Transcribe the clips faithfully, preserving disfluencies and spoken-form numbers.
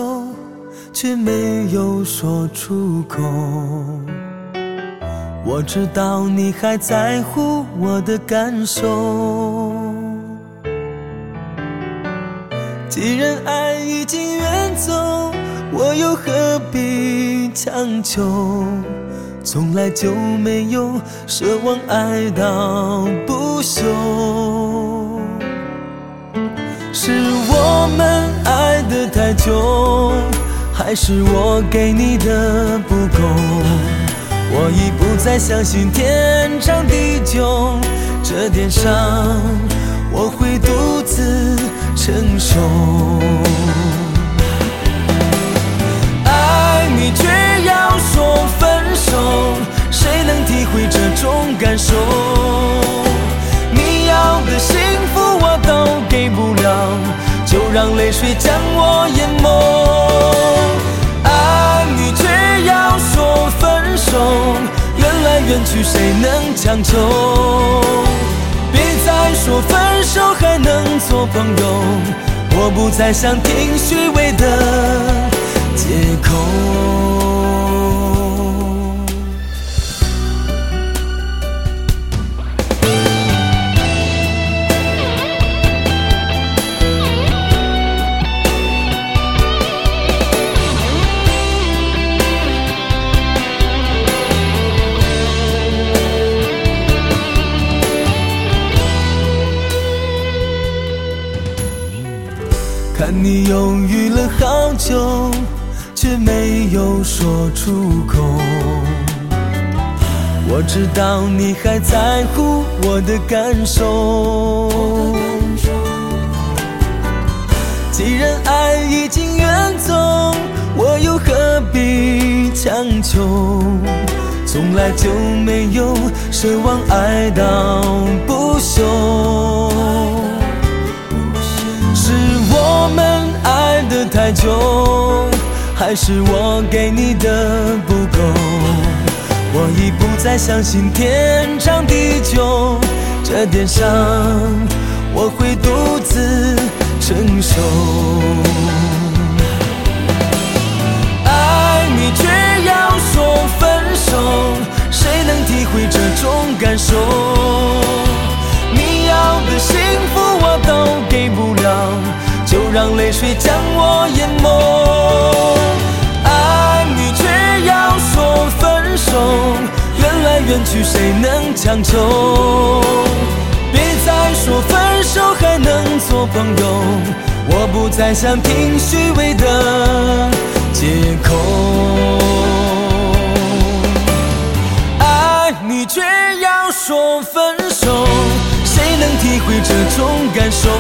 受，却没有说出口。我知道你还在乎我的感受，既然爱已经远走，我又何必强求？从来就没有奢望爱到不休，是我们爱得太久，还是我给你的不够？我已不再相信天长地久，这点伤我会独自承受。爱你却要说分手，谁能体会这种感受？你要的幸福我都给不了，就让泪水将我淹没。爱你却要说分手，缘来缘去谁能强求？别再说分手还能做朋友，我不再想听虚伪的借口。看你犹豫了好久，却没有说出口。我知道你还在乎我的感受，既然爱已经远走，我又何必强求？从来就没有奢望爱到不休，是我们爱得太久，还是我给你的不够？我已不再相信天长地久，这点伤我会独自承受。爱你却要说分手，谁能体会这种感受？你要的幸福我都给不了，就让泪水将我淹没。爱你却要说分手，缘来缘去谁能强求？别再说分手还能做朋友，我不再想听虚伪的借口。爱你却要说分手，谁能体会这种感受？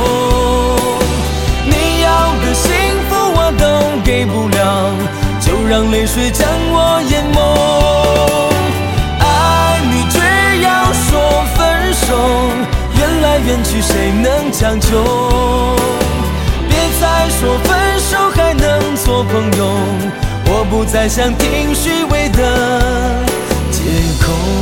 你要的幸福我都给不了，就让泪水将我淹没。爱你却要说分手，缘来缘去谁能强求？别再说分手还能做朋友，我不再想听虚伪的借口。